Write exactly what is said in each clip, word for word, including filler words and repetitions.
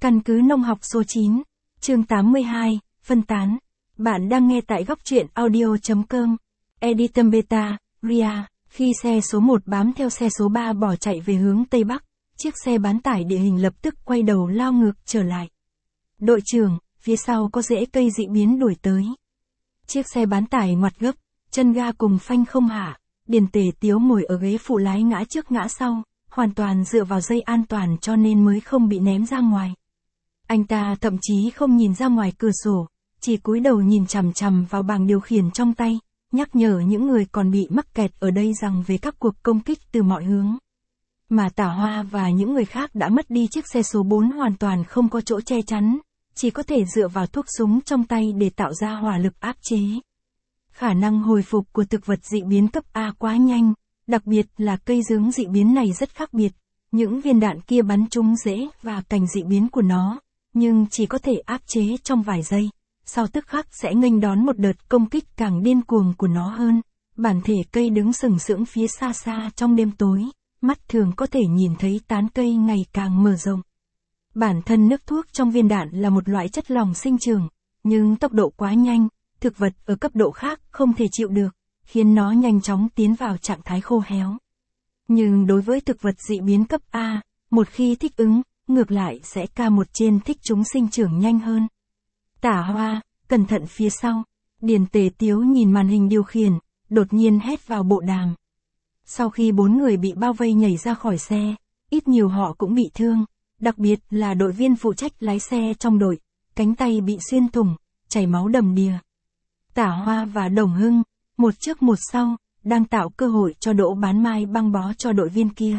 Căn cứ nông học số chín, chương tám mươi hai, phân tán. Bạn đang nghe tại góc truyện audio chấm com. Editum Beta, Ria. Khi xe số một bám theo xe số ba bỏ chạy về hướng Tây Bắc, chiếc xe bán tải địa hình lập tức quay đầu lao ngược trở lại. Đội trưởng, phía sau có rễ cây dị biến đuổi tới. Chiếc xe bán tải ngoặt gấp, chân ga cùng phanh không hạ. Điền Tề Tiếu ngồi ở ghế phụ lái ngã trước ngã sau, hoàn toàn dựa vào dây an toàn cho nên mới không bị ném ra ngoài. Anh ta thậm chí không nhìn ra ngoài cửa sổ, chỉ cúi đầu nhìn chằm chằm vào bảng điều khiển trong tay, nhắc nhở những người còn bị mắc kẹt ở đây rằng về các cuộc công kích từ mọi hướng. Mà Tả Hoa và những người khác đã mất đi chiếc xe số bốn hoàn toàn không có chỗ che chắn, chỉ có thể dựa vào thuốc súng trong tay để tạo ra hỏa lực áp chế. Khả năng hồi phục của thực vật dị biến cấp A quá nhanh, đặc biệt là cây dướng dị biến này rất khác biệt, những viên đạn kia bắn trúng rễ và cành dị biến của nó, nhưng chỉ có thể áp chế trong vài giây, sau tức khắc sẽ nghênh đón một đợt công kích càng điên cuồng của nó hơn. Bản thể cây đứng sừng sững phía xa xa trong đêm tối, mắt thường có thể nhìn thấy tán cây ngày càng mở rộng. Bản thân nước thuốc trong viên đạn là một loại chất lỏng sinh trưởng, nhưng tốc độ quá nhanh, thực vật ở cấp độ khác không thể chịu được, khiến nó nhanh chóng tiến vào trạng thái khô héo. Nhưng đối với thực vật dị biến cấp A, một khi thích ứng, ngược lại sẽ ca một trên thích chúng sinh trưởng nhanh hơn. Tả Hoa, cẩn thận phía sau. Điền Tề Tiếu nhìn màn hình điều khiển, đột nhiên hét vào bộ đàm. Sau khi bốn người bị bao vây nhảy ra khỏi xe, ít nhiều họ cũng bị thương, đặc biệt là đội viên phụ trách lái xe trong đội, cánh tay bị xuyên thủng, chảy máu đầm đìa. Tả Hoa và Đồng Hưng, một trước một sau, đang tạo cơ hội cho Đỗ Bán Mai băng bó cho đội viên kia.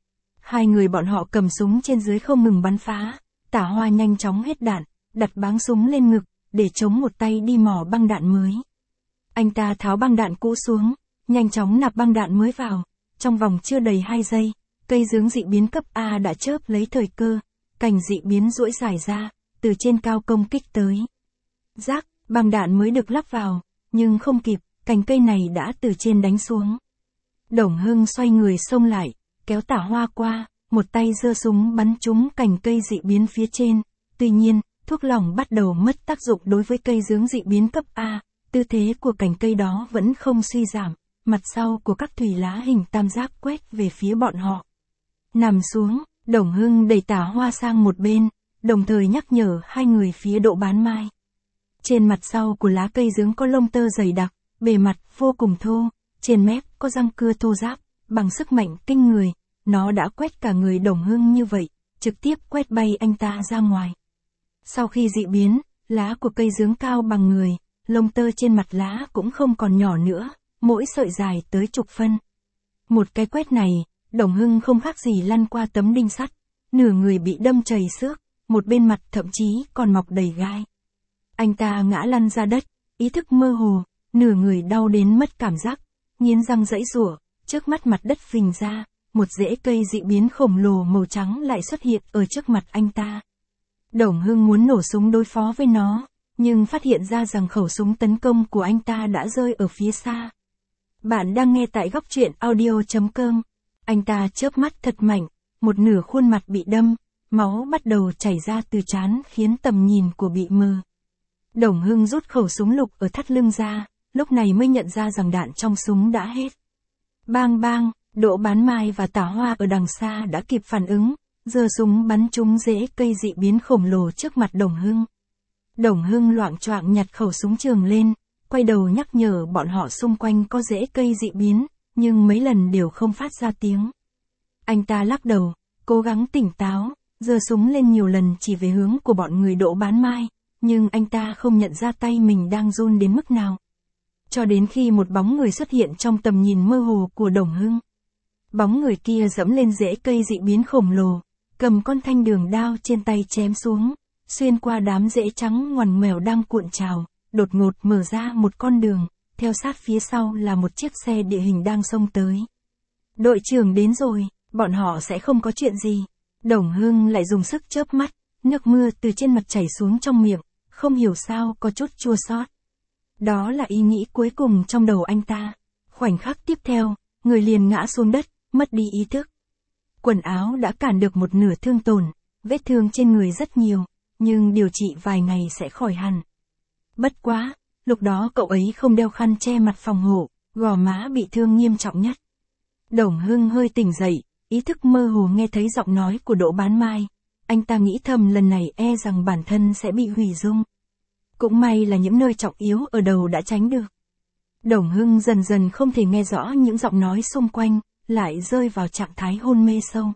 Hai người bọn họ cầm súng trên dưới không ngừng bắn phá, Tả Hoa nhanh chóng hết đạn, đặt báng súng lên ngực, để chống một tay đi mò băng đạn mới. Anh ta tháo băng đạn cũ xuống, nhanh chóng nạp băng đạn mới vào, trong vòng chưa đầy hai giây, cây dướng dị biến cấp A đã chớp lấy thời cơ, cành dị biến duỗi dài ra, từ trên cao công kích tới. Rác, băng đạn mới được lắp vào, nhưng không kịp, cành cây này đã từ trên đánh xuống. Đồng Hưng xoay người xông lại, kéo Tả Hoa qua, một tay giơ súng bắn trúng cành cây dị biến phía trên. Tuy nhiên, thuốc lỏng bắt đầu mất tác dụng đối với cây dướng dị biến cấp A, tư thế của cành cây đó vẫn không suy giảm, mặt sau của các thùy lá hình tam giác quét về phía bọn họ. Nằm xuống, Đồng Hưng đẩy Tả Hoa sang một bên, đồng thời nhắc nhở hai người phía Đỗ Bán Mai. Trên mặt sau của lá cây dướng có lông tơ dày đặc, bề mặt vô cùng thô, trên mép có răng cưa thô ráp, bằng sức mạnh kinh người, nó đã quét cả người Đồng Hưng như vậy, trực tiếp quét bay anh ta ra ngoài. Sau khi dị biến, lá của cây dướng cao bằng người, lông tơ trên mặt lá cũng không còn nhỏ nữa, mỗi sợi dài tới chục phân. Một cái quét này, Đồng Hưng không khác gì lăn qua tấm đinh sắt, nửa người bị đâm chảy xước, một bên mặt thậm chí còn mọc đầy gai. Anh ta ngã lăn ra đất, ý thức mơ hồ, nửa người đau đến mất cảm giác, nghiến răng giãy giụa, trước mắt mặt đất phình ra, một rễ cây dị biến khổng lồ màu trắng lại xuất hiện ở trước mặt anh ta. Đồng Hưng muốn nổ súng đối phó với nó, nhưng phát hiện ra rằng khẩu súng tấn công của anh ta đã rơi ở phía xa. Bạn đang nghe tại góc truyện audio chấm com. Anh ta chớp mắt thật mạnh, một nửa khuôn mặt bị đâm, máu bắt đầu chảy ra từ trán khiến tầm nhìn của bị mờ. Đồng Hưng rút khẩu súng lục ở thắt lưng ra, lúc này mới nhận ra rằng đạn trong súng đã hết. Bang bang, Đỗ Bán Mai và Tả Hoa ở đằng xa đã kịp phản ứng, giơ súng bắn trúng rễ cây dị biến khổng lồ trước mặt Đồng Hưng. Đồng Hưng loạng choạng nhặt khẩu súng trường lên, quay đầu nhắc nhở bọn họ xung quanh có rễ cây dị biến, nhưng mấy lần đều không phát ra tiếng. Anh ta lắc đầu, cố gắng tỉnh táo, giơ súng lên nhiều lần chỉ về hướng của bọn người Đỗ Bán Mai, nhưng anh ta không nhận ra tay mình đang run đến mức nào. Cho đến khi một bóng người xuất hiện trong tầm nhìn mơ hồ của Đồng Hưng. Bóng người kia dẫm lên rễ cây dị biến khổng lồ, cầm con thanh đường đao trên tay chém xuống, xuyên qua đám rễ trắng ngoằn ngoèo đang cuộn trào, đột ngột mở ra một con đường, theo sát phía sau là một chiếc xe địa hình đang xông tới. Đội trưởng đến rồi, bọn họ sẽ không có chuyện gì. Đồng Hưng lại dùng sức chớp mắt, nước mưa từ trên mặt chảy xuống trong miệng, không hiểu sao có chút chua xót. Đó là ý nghĩ cuối cùng trong đầu anh ta. Khoảnh khắc tiếp theo, người liền ngã xuống đất, mất đi ý thức. Quần áo đã cản được một nửa thương tổn, vết thương trên người rất nhiều, nhưng điều trị vài ngày sẽ khỏi hẳn. Bất quá, lúc đó cậu ấy không đeo khăn che mặt phòng hộ, gò má bị thương nghiêm trọng nhất. Đồng Hưng hơi tỉnh dậy, ý thức mơ hồ nghe thấy giọng nói của Đỗ Bán Mai. Anh ta nghĩ thầm lần này e rằng bản thân sẽ bị hủy dung. Cũng may là những nơi trọng yếu ở đầu đã tránh được. Đồng Hưng dần dần không thể nghe rõ những giọng nói xung quanh, lại rơi vào trạng thái hôn mê sâu.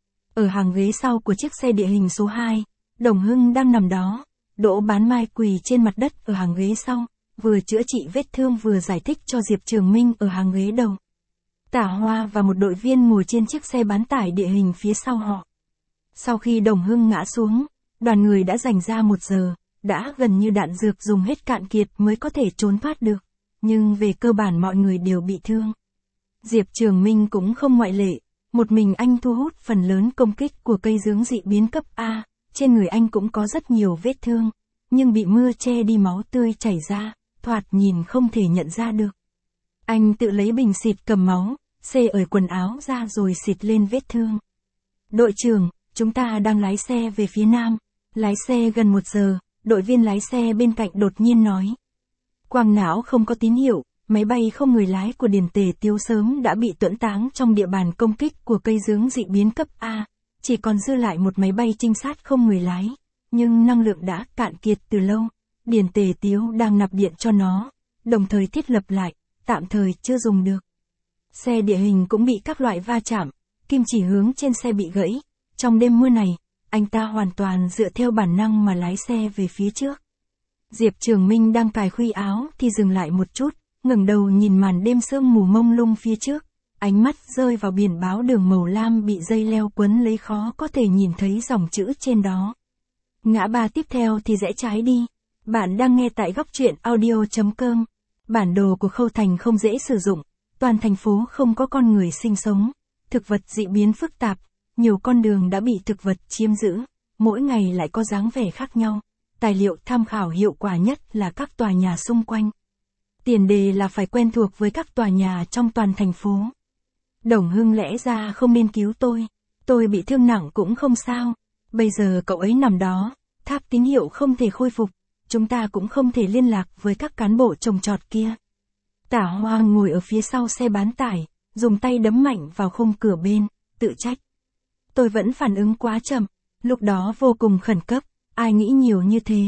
Ở hàng ghế sau của chiếc xe địa hình số hai, Đồng Hưng đang nằm đó, Đỗ Bán Mai quỳ trên mặt đất ở hàng ghế sau, vừa chữa trị vết thương vừa giải thích cho Diệp Trường Minh ở hàng ghế đầu. Tả Hoa và một đội viên ngồi trên chiếc xe bán tải địa hình phía sau họ. Sau khi Đồng Hưng ngã xuống, đoàn người đã dành ra một giờ, đã gần như đạn dược dùng hết cạn kiệt mới có thể trốn thoát được, nhưng về cơ bản mọi người đều bị thương. Diệp Trường Minh cũng không ngoại lệ, một mình anh thu hút phần lớn công kích của cây dưỡng dị biến cấp A, trên người anh cũng có rất nhiều vết thương, nhưng bị mưa che đi máu tươi chảy ra, thoạt nhìn không thể nhận ra được. Anh tự lấy bình xịt cầm máu, xê ở quần áo ra rồi xịt lên vết thương. Đội trưởng, chúng ta đang lái xe về phía nam, lái xe gần một giờ, đội viên lái xe bên cạnh đột nhiên nói. Quang não không có tín hiệu, máy bay không người lái của Điền Tề Tiếu sớm đã bị tuẫn táng trong địa bàn công kích của cây dưỡng dị biến cấp A, chỉ còn dư lại một máy bay trinh sát không người lái, nhưng năng lượng đã cạn kiệt từ lâu, Điền Tề Tiếu đang nạp điện cho nó, đồng thời thiết lập lại, tạm thời chưa dùng được. Xe địa hình cũng bị các loại va chạm, kim chỉ hướng trên xe bị gãy, trong đêm mưa này, anh ta hoàn toàn dựa theo bản năng mà lái xe về phía trước. Diệp Trường Minh đang cài khuy áo thì dừng lại một chút, ngẩng đầu nhìn màn đêm sương mù mông lung phía trước, ánh mắt rơi vào biển báo đường màu lam bị dây leo quấn lấy khó có thể nhìn thấy dòng chữ trên đó. Ngã ba tiếp theo thì rẽ trái đi. Bạn đang nghe tại góc truyện audio chấm com. Bản đồ của Khâu Thành không dễ sử dụng, toàn thành phố không có con người sinh sống, thực vật dị biến phức tạp, nhiều con đường đã bị thực vật chiếm giữ, mỗi ngày lại có dáng vẻ khác nhau. Tài liệu tham khảo hiệu quả nhất là các tòa nhà xung quanh. Tiền đề là phải quen thuộc với các tòa nhà trong toàn thành phố. Đồng Hưng lẽ ra không nên cứu tôi, tôi bị thương nặng cũng không sao, bây giờ cậu ấy nằm đó, tháp tín hiệu không thể khôi phục, chúng ta cũng không thể liên lạc với các cán bộ trồng trọt kia. Tả Hoa ngồi ở phía sau xe bán tải, dùng tay đấm mạnh vào khung cửa bên, tự trách. Tôi vẫn phản ứng quá chậm, lúc đó vô cùng khẩn cấp, ai nghĩ nhiều như thế.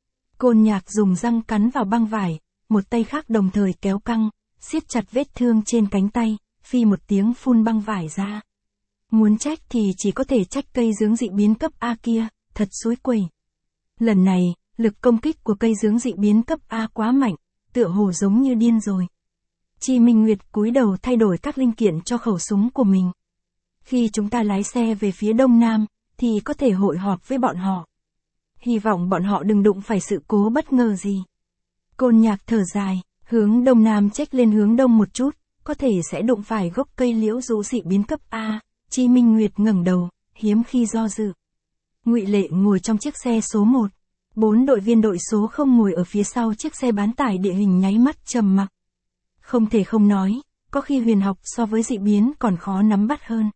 Côn Nhạc dùng răng cắn vào băng vải, một tay khác đồng thời kéo căng, siết chặt vết thương trên cánh tay, phi một tiếng phun băng vải ra. Muốn trách thì chỉ có thể trách cây dưỡng dị biến cấp A kia, thật xúi quẩy. Lần này, lực công kích của cây dưỡng dị biến cấp A quá mạnh, tựa hồ giống như điên rồi. Chi Minh Nguyệt cúi đầu thay đổi các linh kiện cho khẩu súng của mình. Khi chúng ta lái xe về phía đông nam, thì có thể hội họp với bọn họ. Hy vọng bọn họ đừng đụng phải sự cố bất ngờ gì. Côn Nhạc thở dài, hướng đông nam chếch lên hướng đông một chút, có thể sẽ đụng phải gốc cây liễu rũ dị biến cấp A. Chi Minh Nguyệt ngẩng đầu, hiếm khi do dự. Ngụy Lệ ngồi trong chiếc xe số một. Bốn đội viên đội số không ngồi ở phía sau chiếc xe bán tải địa hình nháy mắt trầm mặc. Không thể không nói, có khi huyền học so với dị biến còn khó nắm bắt hơn.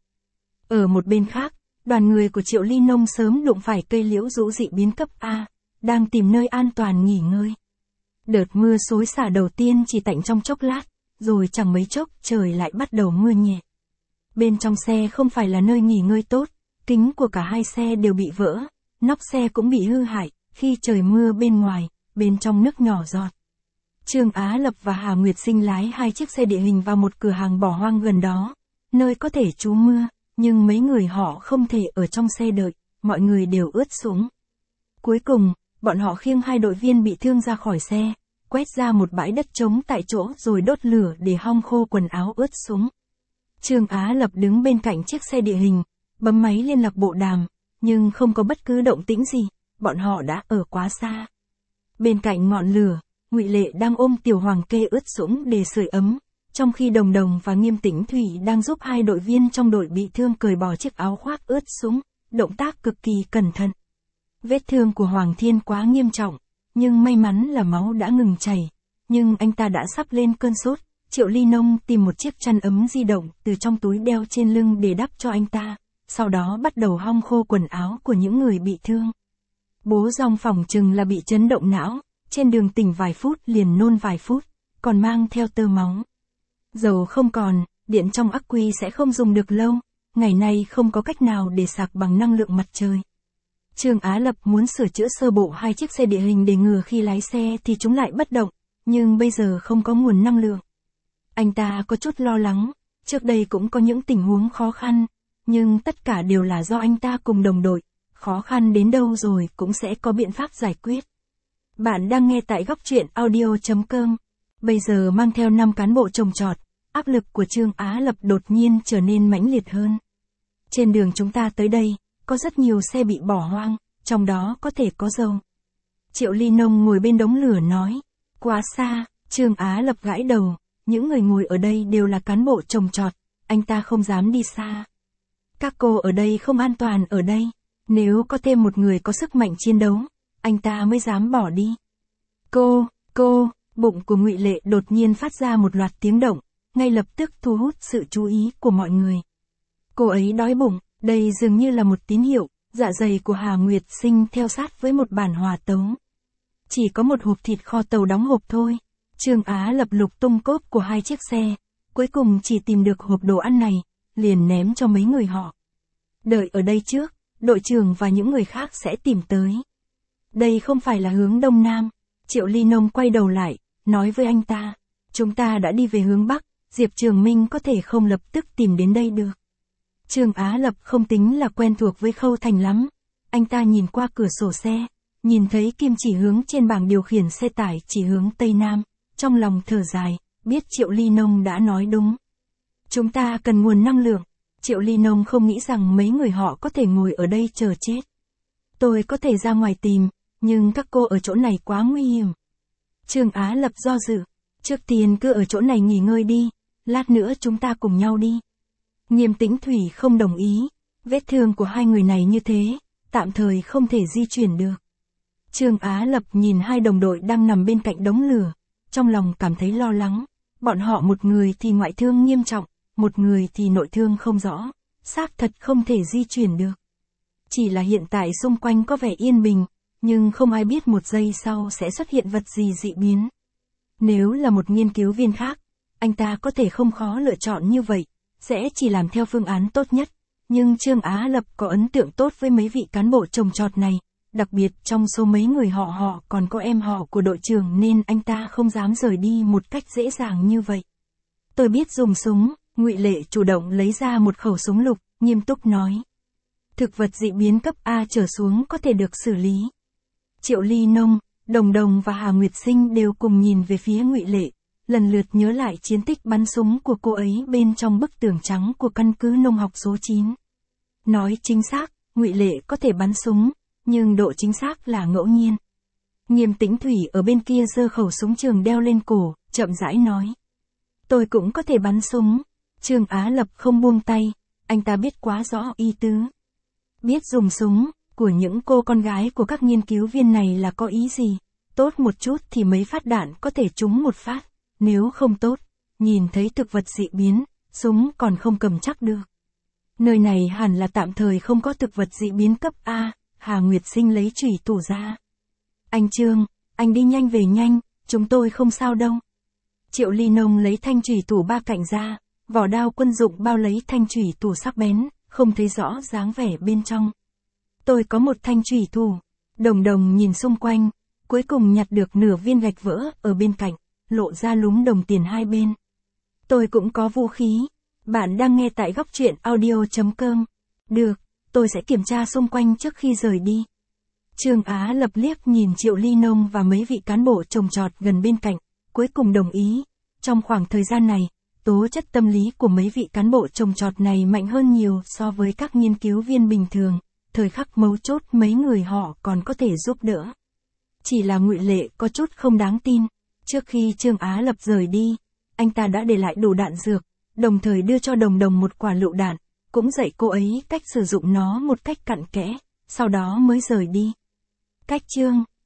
Ở một bên khác, đoàn người của Triệu Ly Nông sớm đụng phải cây liễu rũ dị biến cấp A, đang tìm nơi an toàn nghỉ ngơi. Đợt mưa xối xả đầu tiên chỉ tạnh trong chốc lát, rồi chẳng mấy chốc trời lại bắt đầu mưa nhẹ. Bên trong xe không phải là nơi nghỉ ngơi tốt, kính của cả hai xe đều bị vỡ, nóc xe cũng bị hư hại, khi trời mưa bên ngoài, bên trong nước nhỏ giọt. Trương Á Lập và Hà Nguyệt Sinh lái hai chiếc xe địa hình vào một cửa hàng bỏ hoang gần đó, nơi có thể trú mưa, nhưng mấy người họ không thể ở trong xe đợi, mọi người đều ướt sũng. Cuối cùng, bọn họ khiêng hai đội viên bị thương ra khỏi xe, quét ra một bãi đất trống tại chỗ rồi đốt lửa để hong khô quần áo ướt sũng. Trương Á Lập đứng bên cạnh chiếc xe địa hình, bấm máy liên lạc bộ đàm, nhưng không có bất cứ động tĩnh gì, bọn họ đã ở quá xa. Bên cạnh ngọn lửa, Ngụy Lệ đang ôm Tiểu Hoàng Kê ướt sũng để sưởi ấm, trong khi Đồng Đồng và Nghiêm Tĩnh Thủy đang giúp hai đội viên trong đội bị thương cởi bỏ chiếc áo khoác ướt sũng, động tác cực kỳ cẩn thận. Vết thương của Hoàng Thiên quá nghiêm trọng, nhưng may mắn là máu đã ngừng chảy, nhưng anh ta đã sắp lên cơn sốt. Triệu Ly Nông tìm một chiếc chăn ấm di động từ trong túi đeo trên lưng để đắp cho anh ta, sau đó bắt đầu hong khô quần áo của những người bị thương. Bố Dòng phỏng chừng là bị chấn động não, trên đường tỉnh vài phút liền nôn vài phút, còn mang theo tơ máu. Dầu không còn, điện trong ắc quy sẽ không dùng được lâu, ngày nay không có cách nào để sạc bằng năng lượng mặt trời. Trương Á Lập muốn sửa chữa sơ bộ hai chiếc xe địa hình để ngừa khi lái xe thì chúng lại bất động, nhưng bây giờ không có nguồn năng lượng. Anh ta có chút lo lắng, trước đây cũng có những tình huống khó khăn, nhưng tất cả đều là do anh ta cùng đồng đội, khó khăn đến đâu rồi cũng sẽ có biện pháp giải quyết. Bạn đang nghe tại góc truyện audio chấm com. Bây giờ mang theo năm cán bộ trồng trọt, áp lực của Trương Á Lập đột nhiên trở nên mãnh liệt hơn. Trên đường chúng ta tới đây, có rất nhiều xe bị bỏ hoang, trong đó có thể có dầu. Triệu Ly Nông ngồi bên đống lửa nói, quá xa. Trương Á Lập gãi đầu, những người ngồi ở đây đều là cán bộ trồng trọt, anh ta không dám đi xa. Các cô ở đây không an toàn ở đây, nếu có thêm một người có sức mạnh chiến đấu, anh ta mới dám bỏ đi. Cô, cô, bụng của Ngụy Lệ đột nhiên phát ra một loạt tiếng động, ngay lập tức thu hút sự chú ý của mọi người. Cô ấy đói bụng, đây dường như là một tín hiệu, dạ dày của Hà Nguyệt Sinh theo sát với một bản hòa tấu. Chỉ có một hộp thịt kho tàu đóng hộp thôi. Trương Á Lập lục tung cốp của hai chiếc xe, cuối cùng chỉ tìm được hộp đồ ăn này, liền ném cho mấy người họ. Đợi ở đây trước, đội trưởng và những người khác sẽ tìm tới. Đây không phải là hướng đông nam. Triệu Ly Nông quay đầu lại, nói với anh ta, chúng ta đã đi về hướng bắc, Diệp Trường Minh có thể không lập tức tìm đến đây được. Trương Á Lập không tính là quen thuộc với Khâu Thành lắm, anh ta nhìn qua cửa sổ xe, nhìn thấy kim chỉ hướng trên bảng điều khiển xe tải chỉ hướng tây nam, trong lòng thở dài, biết Triệu Ly Nông đã nói đúng. Chúng ta cần nguồn năng lượng. Triệu Ly Nông không nghĩ rằng mấy người họ có thể ngồi ở đây chờ chết. Tôi có thể ra ngoài tìm, nhưng các cô ở chỗ này quá nguy hiểm. Trương Á Lập do dự, trước tiên cứ ở chỗ này nghỉ ngơi đi, lát nữa chúng ta cùng nhau đi. Nghiêm Tĩnh Thủy không đồng ý, vết thương của hai người này như thế, tạm thời không thể di chuyển được. Trương Á Lập nhìn hai đồng đội đang nằm bên cạnh đống lửa, trong lòng cảm thấy lo lắng, bọn họ một người thì ngoại thương nghiêm trọng, một người thì nội thương không rõ, xác thật không thể di chuyển được. Chỉ là hiện tại xung quanh có vẻ yên bình, nhưng không ai biết một giây sau sẽ xuất hiện vật gì dị biến. Nếu là một nghiên cứu viên khác, anh ta có thể không khó lựa chọn như vậy, sẽ chỉ làm theo phương án tốt nhất, nhưng Trương Á Lập có ấn tượng tốt với mấy vị cán bộ trồng trọt này, đặc biệt trong số mấy người họ họ còn có em họ của đội trưởng nên anh ta không dám rời đi một cách dễ dàng như vậy. Tôi biết dùng súng. Ngụy Lệ chủ động lấy ra một khẩu súng lục, nghiêm túc nói. Thực vật dị biến cấp A trở xuống có thể được xử lý. Triệu Ly Nông, Đồng Đồng và Hà Nguyệt Sinh đều cùng nhìn về phía Ngụy Lệ, lần lượt nhớ lại chiến tích bắn súng của cô ấy bên trong bức tường trắng của căn cứ nông học số chín. Nói chính xác, Ngụy Lệ có thể bắn súng, nhưng độ chính xác là ngẫu nhiên. Nghiêm Tĩnh Thủy ở bên kia giơ khẩu súng trường đeo lên cổ, chậm rãi nói. Tôi cũng có thể bắn súng. Trương Á Lập không buông tay, anh ta biết quá rõ ý tứ. Biết dùng súng, của những cô con gái của các nghiên cứu viên này là có ý gì, tốt một chút thì mấy phát đạn có thể trúng một phát, nếu không tốt, nhìn thấy thực vật dị biến, súng còn không cầm chắc được. Nơi này hẳn là tạm thời không có thực vật dị biến cấp A, Hà Nguyệt Sinh lấy chủy thủ ra. Anh Trương, anh đi nhanh về nhanh, chúng tôi không sao đâu. Triệu Ly Nông lấy thanh chủy thủ ba cạnh ra. Vỏ đao quân dụng bao lấy thanh chủy thủ sắc bén, không thấy rõ dáng vẻ bên trong. Tôi có một thanh chủy thủ. Đồng Đồng nhìn xung quanh, cuối cùng nhặt được nửa viên gạch vỡ ở bên cạnh, lộ ra lúm đồng tiền hai bên. Tôi cũng có vũ khí. Bạn đang nghe tại góc truyện audio chấm com. Được, tôi sẽ kiểm tra xung quanh trước khi rời đi. Trương Á Lập liếc nhìn Triệu Ly Nông và mấy vị cán bộ trồng trọt gần bên cạnh, cuối cùng đồng ý. Trong khoảng thời gian này, tố chất tâm lý của mấy vị cán bộ trồng trọt này mạnh hơn nhiều so với các nghiên cứu viên bình thường, thời khắc mấu chốt mấy người họ còn có thể giúp đỡ. Chỉ là Ngụy Lệ có chút không đáng tin, trước khi Trương Á Lập rời đi, anh ta đã để lại đủ đạn dược, đồng thời đưa cho Đồng Đồng một quả lựu đạn, cũng dạy cô ấy cách sử dụng nó một cách cặn kẽ, sau đó mới rời đi. Cách chương